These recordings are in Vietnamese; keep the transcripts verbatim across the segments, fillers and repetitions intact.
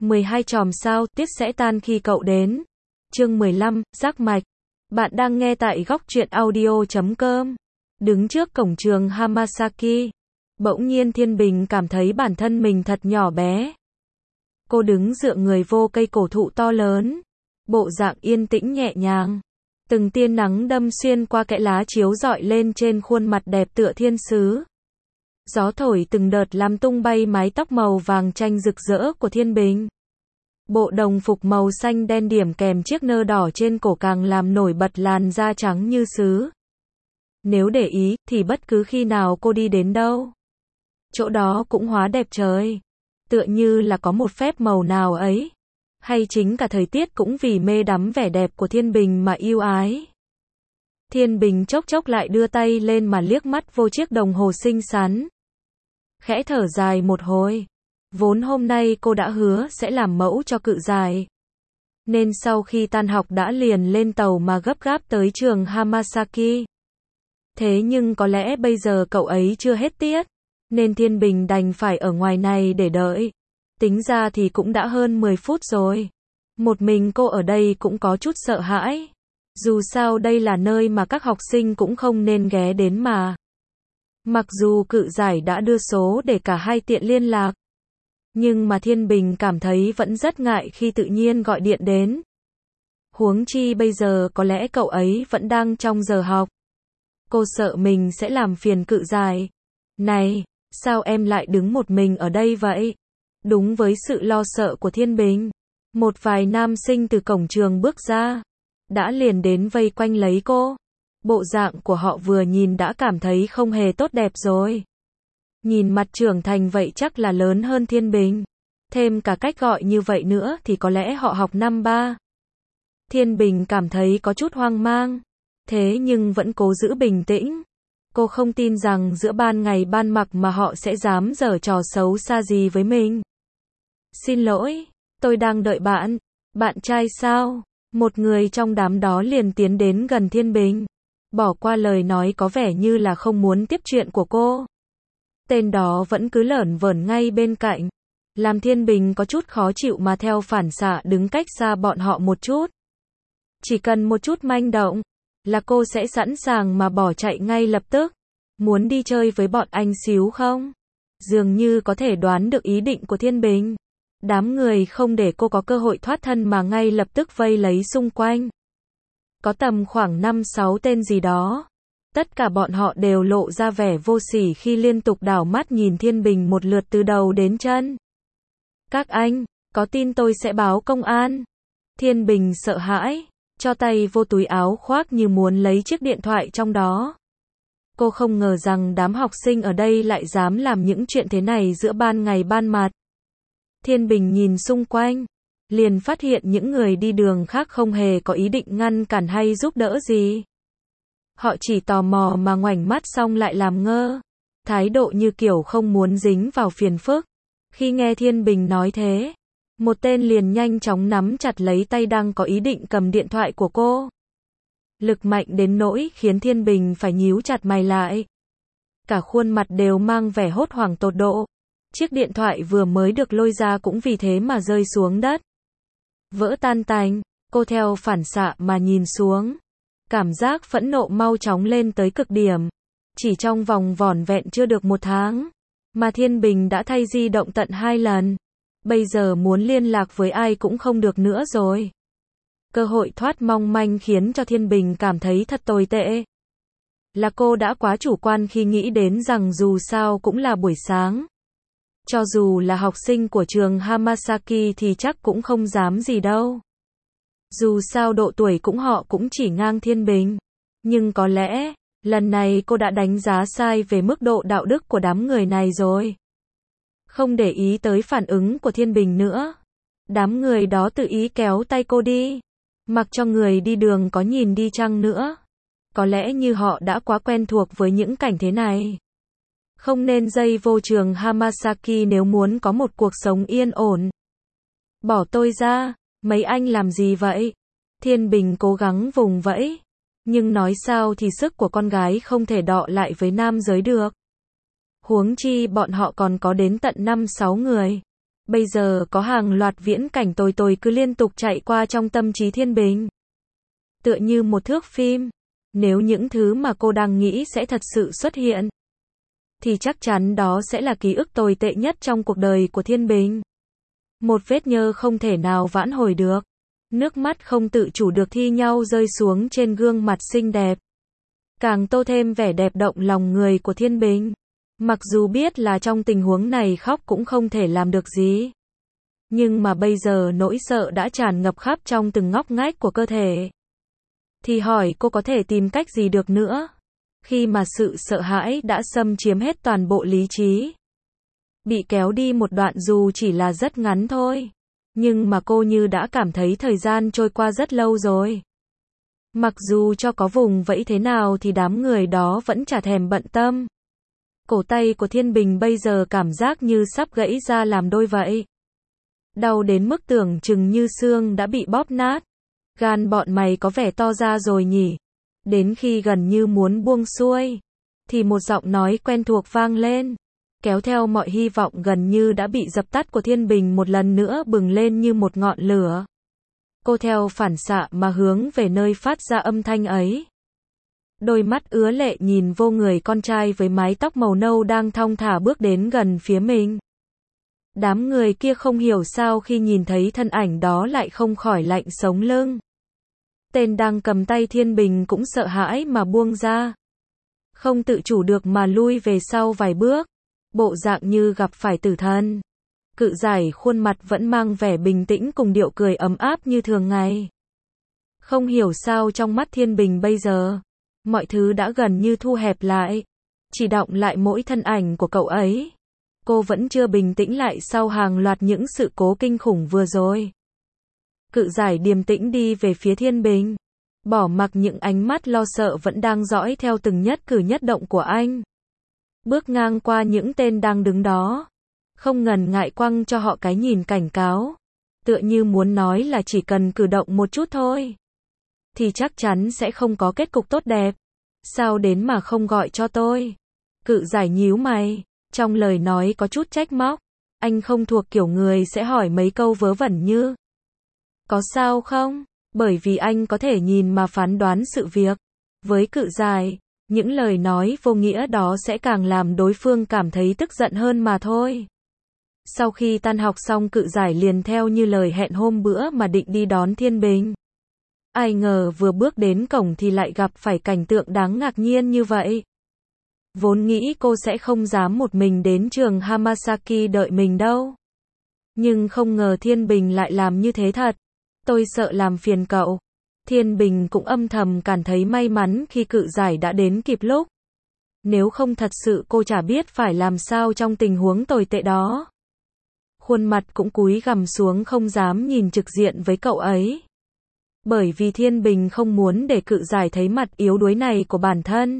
mười hai chòm sao, tuyết sẽ tan khi cậu đến. Chương mười lăm, giác mạch. Bạn đang nghe tại góc truyện audio chấm com. Đứng trước cổng trường Hamasaki, bỗng nhiên Thiên Bình cảm thấy bản thân mình thật nhỏ bé. Cô đứng dựa người vô cây cổ thụ to lớn, bộ dạng yên tĩnh nhẹ nhàng. Từng tia nắng đâm xuyên qua kẽ lá chiếu rọi lên trên khuôn mặt đẹp tựa thiên sứ. Gió thổi từng đợt làm tung bay mái tóc màu vàng chanh rực rỡ của Thiên Bình. Bộ đồng phục màu xanh đen điểm kèm chiếc nơ đỏ trên cổ càng làm nổi bật làn da trắng như sứ. Nếu để ý, thì bất cứ khi nào cô đi đến đâu, chỗ đó cũng hóa đẹp trời. Tựa như là có một phép màu nào ấy. Hay chính cả thời tiết cũng vì mê đắm vẻ đẹp của Thiên Bình mà yêu ái. Thiên Bình chốc chốc lại đưa tay lên mà liếc mắt vô chiếc đồng hồ xinh xắn. Khẽ thở dài một hồi. Vốn hôm nay cô đã hứa sẽ làm mẫu cho cự giải, nên sau khi tan học đã liền lên tàu mà gấp gáp tới trường Hamasaki. Thế nhưng có lẽ bây giờ cậu ấy chưa hết tiết, nên Thiên Bình đành phải ở ngoài này để đợi. Tính ra thì cũng đã hơn mười phút rồi. Một mình cô ở đây cũng có chút sợ hãi. Dù sao đây là nơi mà các học sinh cũng không nên ghé đến mà. Mặc dù cự giải đã đưa số để cả hai tiện liên lạc, nhưng mà Thiên Bình cảm thấy vẫn rất ngại khi tự nhiên gọi điện đến. Huống chi bây giờ có lẽ cậu ấy vẫn đang trong giờ học. Cô sợ mình sẽ làm phiền cự giải. Này, sao em lại đứng một mình ở đây vậy? Đúng với sự lo sợ của Thiên Bình, một vài nam sinh từ cổng trường bước ra, đã liền đến vây quanh lấy cô. Bộ dạng của họ vừa nhìn đã cảm thấy không hề tốt đẹp rồi. Nhìn mặt trưởng thành vậy chắc là lớn hơn Thiên Bình. Thêm cả cách gọi như vậy nữa thì có lẽ họ học năm ba. Thiên Bình cảm thấy có chút hoang mang. Thế nhưng vẫn cố giữ bình tĩnh. Cô không tin rằng giữa ban ngày ban mặt mà họ sẽ dám giở trò xấu xa gì với mình. Xin lỗi, tôi đang đợi bạn. Bạn trai sao? Một người trong đám đó liền tiến đến gần Thiên Bình. Bỏ qua lời nói có vẻ như là không muốn tiếp chuyện của cô. Tên đó vẫn cứ lởn vởn ngay bên cạnh, làm Thiên Bình có chút khó chịu mà theo phản xạ đứng cách xa bọn họ một chút. Chỉ cần một chút manh động, là cô sẽ sẵn sàng mà bỏ chạy ngay lập tức. Muốn đi chơi với bọn anh xíu không? Dường như có thể đoán được ý định của Thiên Bình. Đám người không để cô có cơ hội thoát thân mà ngay lập tức vây lấy xung quanh. Có tầm khoảng năm sáu tên gì đó. Tất cả bọn họ đều lộ ra vẻ vô sỉ khi liên tục đảo mắt nhìn Thiên Bình một lượt từ đầu đến chân. Các anh, có tin tôi sẽ báo công an? Thiên Bình sợ hãi, cho tay vô túi áo khoác như muốn lấy chiếc điện thoại trong đó. Cô không ngờ rằng đám học sinh ở đây lại dám làm những chuyện thế này giữa ban ngày ban mặt. Thiên Bình nhìn xung quanh, liền phát hiện những người đi đường khác không hề có ý định ngăn cản hay giúp đỡ gì. Họ chỉ tò mò mà ngoảnh mắt xong lại làm ngơ. Thái độ như kiểu không muốn dính vào phiền phức. Khi nghe Thiên Bình nói thế, một tên liền nhanh chóng nắm chặt lấy tay đang có ý định cầm điện thoại của cô. Lực mạnh đến nỗi khiến Thiên Bình phải nhíu chặt mày lại. Cả khuôn mặt đều mang vẻ hốt hoảng tột độ. Chiếc điện thoại vừa mới được lôi ra cũng vì thế mà rơi xuống đất. Vỡ tan tành, cô theo phản xạ mà nhìn xuống. Cảm giác phẫn nộ mau chóng lên tới cực điểm. Chỉ trong vòng vỏn vẹn chưa được một tháng, mà Thiên Bình đã thay di động tận hai lần. Bây giờ muốn liên lạc với ai cũng không được nữa rồi. Cơ hội thoát mong manh khiến cho Thiên Bình cảm thấy thật tồi tệ. Là cô đã quá chủ quan khi nghĩ đến rằng dù sao cũng là buổi sáng. Cho dù là học sinh của trường Hamasaki thì chắc cũng không dám gì đâu. Dù sao độ tuổi cũng họ cũng chỉ ngang Thiên Bình. Nhưng có lẽ, lần này cô đã đánh giá sai về mức độ đạo đức của đám người này rồi. Không để ý tới phản ứng của Thiên Bình nữa. Đám người đó tự ý kéo tay cô đi. Mặc cho người đi đường có nhìn đi chăng nữa. Có lẽ như họ đã quá quen thuộc với những cảnh thế này. Không nên dây vô trường Hamasaki nếu muốn có một cuộc sống yên ổn. Bỏ tôi ra, mấy anh làm gì vậy? Thiên Bình cố gắng vùng vẫy. Nhưng nói sao thì sức của con gái không thể đọ lại với nam giới được. Huống chi bọn họ còn có đến tận năm sáu người. Bây giờ có hàng loạt viễn cảnh tồi tồi cứ liên tục chạy qua trong tâm trí Thiên Bình. Tựa như một thước phim. Nếu những thứ mà cô đang nghĩ sẽ thật sự xuất hiện, thì chắc chắn đó sẽ là ký ức tồi tệ nhất trong cuộc đời của Thiên Bình. Một vết nhơ không thể nào vãn hồi được. Nước mắt không tự chủ được thi nhau rơi xuống trên gương mặt xinh đẹp. Càng tô thêm vẻ đẹp động lòng người của Thiên Bình. Mặc dù biết là trong tình huống này khóc cũng không thể làm được gì. Nhưng mà bây giờ nỗi sợ đã tràn ngập khắp trong từng ngóc ngách của cơ thể. Thì hỏi cô có thể tìm cách gì được nữa? Khi mà sự sợ hãi đã xâm chiếm hết toàn bộ lý trí. Bị kéo đi một đoạn dù chỉ là rất ngắn thôi. Nhưng mà cô như đã cảm thấy thời gian trôi qua rất lâu rồi. Mặc dù cho có vùng vẫy thế nào thì đám người đó vẫn chả thèm bận tâm. Cổ tay của Thiên Bình bây giờ cảm giác như sắp gãy ra làm đôi vậy. Đau đến mức tưởng chừng như xương đã bị bóp nát. Gan bọn mày có vẻ to ra rồi nhỉ. Đến khi gần như muốn buông xuôi, thì một giọng nói quen thuộc vang lên. Kéo theo mọi hy vọng gần như đã bị dập tắt của Thiên Bình một lần nữa bừng lên như một ngọn lửa. Cô theo phản xạ mà hướng về nơi phát ra âm thanh ấy. Đôi mắt ứa lệ nhìn vô người con trai với mái tóc màu nâu đang thong thả bước đến gần phía mình. Đám người kia không hiểu sao khi nhìn thấy thân ảnh đó lại không khỏi lạnh sống lưng. Tên đang cầm tay Thiên Bình cũng sợ hãi mà buông ra. Không tự chủ được mà lui về sau vài bước. Bộ dạng như gặp phải tử thần. Cự Giải khuôn mặt vẫn mang vẻ bình tĩnh cùng điệu cười ấm áp như thường ngày. Không hiểu sao trong mắt Thiên Bình bây giờ, mọi thứ đã gần như thu hẹp lại. Chỉ đọng lại mỗi thân ảnh của cậu ấy. Cô vẫn chưa bình tĩnh lại sau hàng loạt những sự cố kinh khủng vừa rồi. Cự Giải điềm tĩnh đi về phía Thiên Bình. Bỏ mặc những ánh mắt lo sợ vẫn đang dõi theo từng nhất cử nhất động của anh. Bước ngang qua những tên đang đứng đó. Không ngần ngại quăng cho họ cái nhìn cảnh cáo. Tựa như muốn nói là chỉ cần cử động một chút thôi. Thì chắc chắn sẽ không có kết cục tốt đẹp. Sao đến mà không gọi cho tôi? Cự Giải nhíu mày. Trong lời nói có chút trách móc. Anh không thuộc kiểu người sẽ hỏi mấy câu vớ vẩn như có sao không? Bởi vì anh có thể nhìn mà phán đoán sự việc. Với Cự Giải, những lời nói vô nghĩa đó sẽ càng làm đối phương cảm thấy tức giận hơn mà thôi. Sau khi tan học xong Cự Giải liền theo như lời hẹn hôm bữa mà định đi đón Thiên Bình. Ai ngờ vừa bước đến cổng thì lại gặp phải cảnh tượng đáng ngạc nhiên như vậy. Vốn nghĩ cô sẽ không dám một mình đến trường Hamasaki đợi mình đâu. Nhưng không ngờ Thiên Bình lại làm như thế thật. Tôi sợ làm phiền cậu. Thiên Bình cũng âm thầm cảm thấy may mắn khi Cự Giải đã đến kịp lúc. Nếu không thật sự cô chả biết phải làm sao trong tình huống tồi tệ đó. Khuôn mặt cũng cúi gằm xuống không dám nhìn trực diện với cậu ấy. Bởi vì Thiên Bình không muốn để Cự Giải thấy mặt yếu đuối này của bản thân.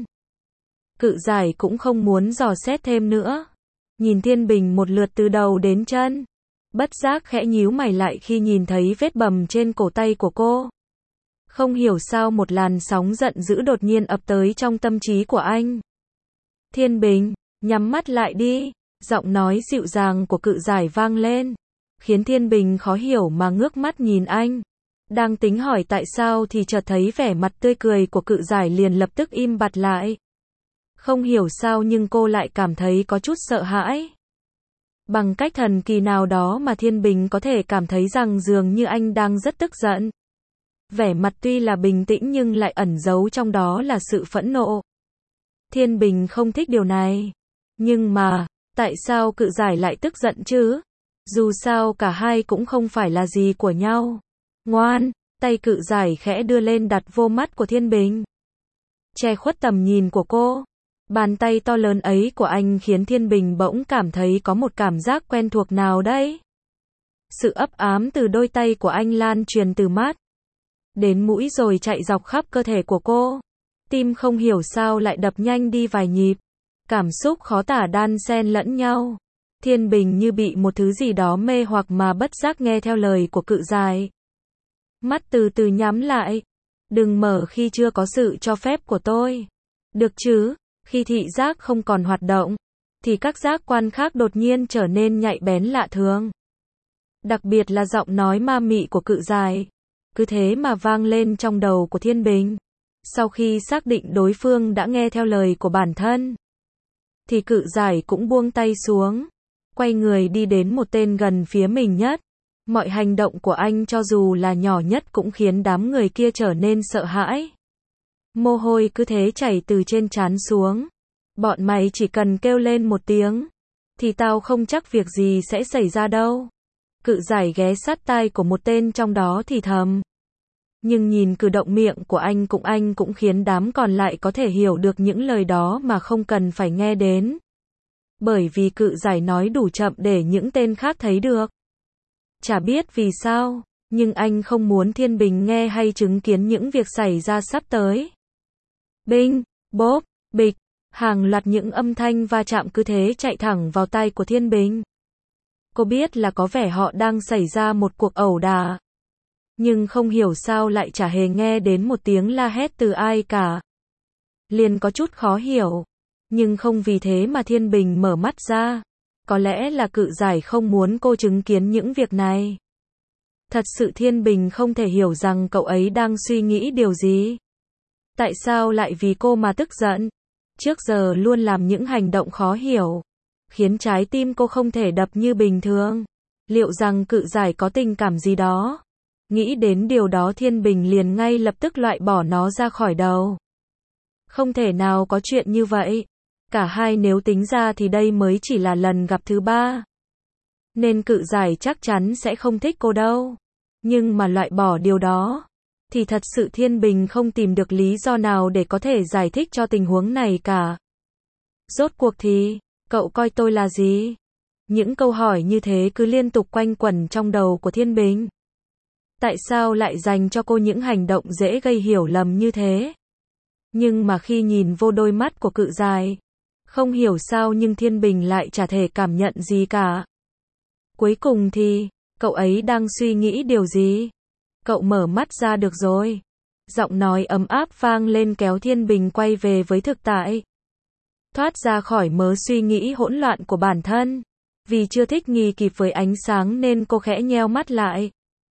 Cự Giải cũng không muốn dò xét thêm nữa. Nhìn Thiên Bình một lượt từ đầu đến chân. Bất giác khẽ nhíu mày lại khi nhìn thấy vết bầm trên cổ tay của cô. Không hiểu sao một làn sóng giận dữ đột nhiên ập tới trong tâm trí của anh. Thiên Bình, nhắm mắt lại đi. Giọng nói dịu dàng của Cự Giải vang lên. Khiến Thiên Bình khó hiểu mà ngước mắt nhìn anh. Đang tính hỏi tại sao thì chợt thấy vẻ mặt tươi cười của Cự Giải liền lập tức im bặt lại. Không hiểu sao nhưng cô lại cảm thấy có chút sợ hãi. Bằng cách thần kỳ nào đó mà Thiên Bình có thể cảm thấy rằng dường như anh đang rất tức giận. Vẻ mặt tuy là bình tĩnh nhưng lại ẩn giấu trong đó là sự phẫn nộ. Thiên Bình không thích điều này. Nhưng mà, tại sao Cự Giải lại tức giận chứ? Dù sao cả hai cũng không phải là gì của nhau. Ngoan, tay Cự Giải khẽ đưa lên đặt vô mắt của Thiên Bình. Che khuất tầm nhìn của cô. Bàn tay to lớn ấy của anh khiến Thiên Bình bỗng cảm thấy có một cảm giác quen thuộc nào đấy. Sự ấp ám từ đôi tay của anh lan truyền từ mắt đến mũi rồi chạy dọc khắp cơ thể của cô. Tim không hiểu sao lại đập nhanh đi vài nhịp. Cảm xúc khó tả đan xen lẫn nhau. Thiên Bình như bị một thứ gì đó mê hoặc mà bất giác nghe theo lời của Cự Giải. Mắt từ từ nhắm lại. Đừng mở khi chưa có sự cho phép của tôi. Được chứ? Khi thị giác không còn hoạt động, thì các giác quan khác đột nhiên trở nên nhạy bén lạ thường. Đặc biệt là giọng nói ma mị của Cự Giải. Cứ thế mà vang lên trong đầu của Thiên Bình. Sau khi xác định đối phương đã nghe theo lời của bản thân, thì Cự Giải cũng buông tay xuống, quay người đi đến một tên gần phía mình nhất. Mọi hành động của anh cho dù là nhỏ nhất cũng khiến đám người kia trở nên sợ hãi. Mồ hôi cứ thế chảy từ trên trán xuống. Bọn mày chỉ cần kêu lên một tiếng, thì tao không chắc việc gì sẽ xảy ra đâu. Cự Giải ghé sát tai của một tên trong đó thì thầm. Nhưng nhìn cử động miệng của anh cũng anh cũng khiến đám còn lại có thể hiểu được những lời đó mà không cần phải nghe đến. Bởi vì Cự Giải nói đủ chậm để những tên khác thấy được. Chả biết vì sao, nhưng anh không muốn Thiên Bình nghe hay chứng kiến những việc xảy ra sắp tới. Binh, bốp, bịch, hàng loạt những âm thanh va chạm cứ thế chạy thẳng vào tai của Thiên Bình. Cô biết là có vẻ họ đang xảy ra một cuộc ẩu đả. Nhưng không hiểu sao lại chả hề nghe đến một tiếng la hét từ ai cả. Liền có chút khó hiểu. Nhưng không vì thế mà Thiên Bình mở mắt ra. Có lẽ là Cự Giải không muốn cô chứng kiến những việc này. Thật sự Thiên Bình không thể hiểu rằng cậu ấy đang suy nghĩ điều gì. Tại sao lại vì cô mà tức giận? Trước giờ luôn làm những hành động khó hiểu, khiến trái tim cô không thể đập như bình thường. Liệu rằng Cự Giải có tình cảm gì đó? Nghĩ đến điều đó Thiên Bình liền ngay lập tức loại bỏ nó ra khỏi đầu. Không thể nào có chuyện như vậy. Cả hai nếu tính ra thì đây mới chỉ là lần gặp thứ ba. Nên Cự Giải chắc chắn sẽ không thích cô đâu. Nhưng mà loại bỏ điều đó, thì thật sự Thiên Bình không tìm được lý do nào để có thể giải thích cho tình huống này cả. Rốt cuộc thì, cậu coi tôi là gì? Những câu hỏi như thế cứ liên tục quanh quẩn trong đầu của Thiên Bình. Tại sao lại dành cho cô những hành động dễ gây hiểu lầm như thế? Nhưng mà khi nhìn vô đôi mắt của Cự Giải, không hiểu sao nhưng Thiên Bình lại chả thể cảm nhận gì cả. Cuối cùng thì, cậu ấy đang suy nghĩ điều gì? Cậu mở mắt ra được rồi. Giọng nói ấm áp vang lên kéo Thiên Bình quay về với thực tại. Thoát ra khỏi mớ suy nghĩ hỗn loạn của bản thân. Vì chưa thích nghi kịp với ánh sáng nên cô khẽ nheo mắt lại.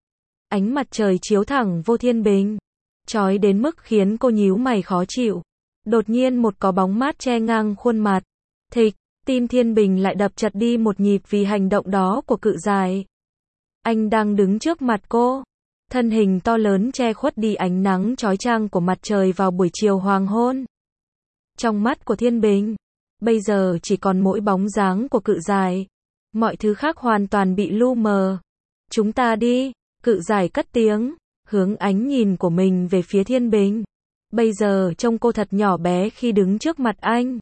Ánh mặt trời chiếu thẳng vô Thiên Bình, chói đến mức khiến cô nhíu mày khó chịu. Đột nhiên một có bóng mát che ngang khuôn mặt. Thịch, tim Thiên Bình lại đập chật đi một nhịp vì hành động đó của Cự Giải. Anh đang đứng trước mặt cô. Thân hình to lớn che khuất đi ánh nắng chói chang của mặt trời vào buổi chiều hoàng hôn. Trong mắt của Thiên Bình, bây giờ chỉ còn mỗi bóng dáng của Cự Giải. Mọi thứ khác hoàn toàn bị lu mờ. Chúng ta đi, Cự Giải cất tiếng, hướng ánh nhìn của mình về phía Thiên Bình. Bây giờ trông cô thật nhỏ bé khi đứng trước mặt anh.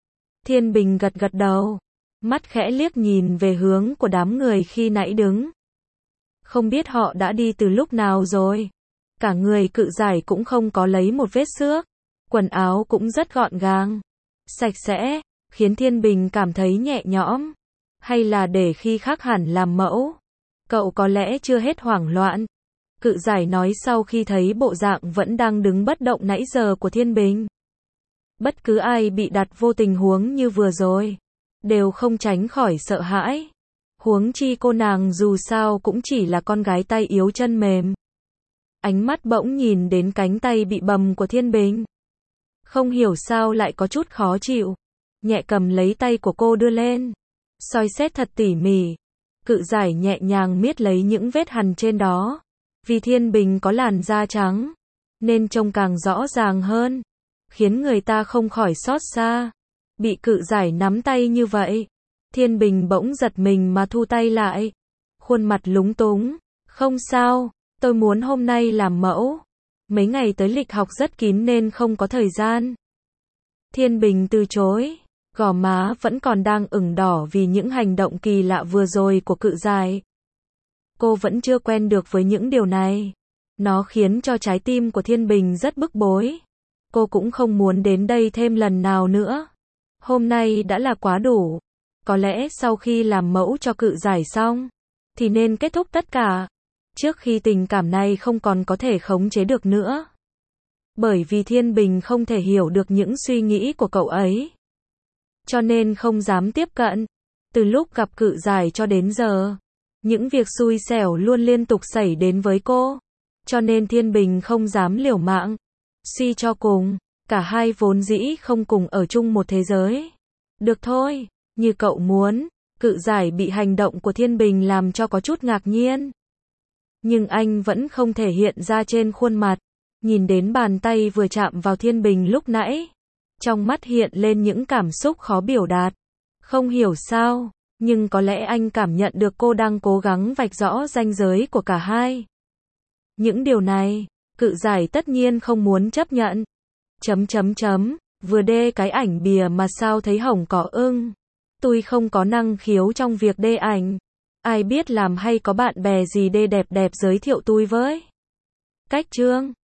Thiên Bình gật gật đầu, mắt khẽ liếc nhìn về hướng của đám người khi nãy đứng. Không biết họ đã đi từ lúc nào rồi. Cả người Cự Giải cũng không có lấy một vết xước. Quần áo cũng rất gọn gàng, sạch sẽ, khiến Thiên Bình cảm thấy nhẹ nhõm. Hay là để khi khác hẳn làm mẫu. Cậu có lẽ chưa hết hoảng loạn. Cự Giải nói sau khi thấy bộ dạng vẫn đang đứng bất động nãy giờ của Thiên Bình. Bất cứ ai bị đặt vô tình huống như vừa rồi, đều không tránh khỏi sợ hãi. Huống chi cô nàng dù sao cũng chỉ là con gái tay yếu chân mềm. Ánh mắt bỗng nhìn đến cánh tay bị bầm của Thiên Bình. Không hiểu sao lại có chút khó chịu. Nhẹ cầm lấy tay của cô đưa lên, soi xét thật tỉ mỉ. Cự Giải nhẹ nhàng miết lấy những vết hằn trên đó. Vì Thiên Bình có làn da trắng, nên trông càng rõ ràng hơn, khiến người ta không khỏi xót xa. Bị Cự Giải nắm tay như vậy, Thiên Bình bỗng giật mình mà thu tay lại. Khuôn mặt lúng túng. Không sao, tôi muốn hôm nay làm mẫu. Mấy ngày tới lịch học rất kín nên không có thời gian. Thiên Bình từ chối. Gò má vẫn còn đang ửng đỏ vì những hành động kỳ lạ vừa rồi của Cự Giải. Cô vẫn chưa quen được với những điều này. Nó khiến cho trái tim của Thiên Bình rất bức bối. Cô cũng không muốn đến đây thêm lần nào nữa. Hôm nay đã là quá đủ. Có lẽ sau khi làm mẫu cho Cự Giải xong, thì nên kết thúc tất cả. Trước khi tình cảm này không còn có thể khống chế được nữa. Bởi vì Thiên Bình không thể hiểu được những suy nghĩ của cậu ấy. Cho nên không dám tiếp cận. Từ lúc gặp Cự Giải cho đến giờ, Những việc xui xẻo luôn liên tục xảy đến với cô. Cho nên Thiên Bình không dám liều mạng. Suy cho cùng, cả hai vốn dĩ không cùng ở chung một thế giới. Được thôi, như cậu muốn. Cự giải bị hành động của Thiên Bình làm cho có chút ngạc nhiên. Nhưng anh vẫn không thể hiện ra trên khuôn mặt. Nhìn đến bàn tay vừa chạm vào Thiên Bình lúc nãy. Trong mắt hiện lên những cảm xúc khó biểu đạt. Không hiểu sao, nhưng có lẽ anh cảm nhận được cô đang cố gắng vạch rõ ranh giới của cả hai. Những điều này, cự giải tất nhiên không muốn chấp nhận. Chấm chấm chấm, vừa đê cái ảnh bìa mà sao thấy hỏng cỏ ưng. Tôi không có năng khiếu trong việc đê ảnh. Ai biết làm hay có bạn bè gì đê đẹp đẹp giới thiệu tôi với. Cách chương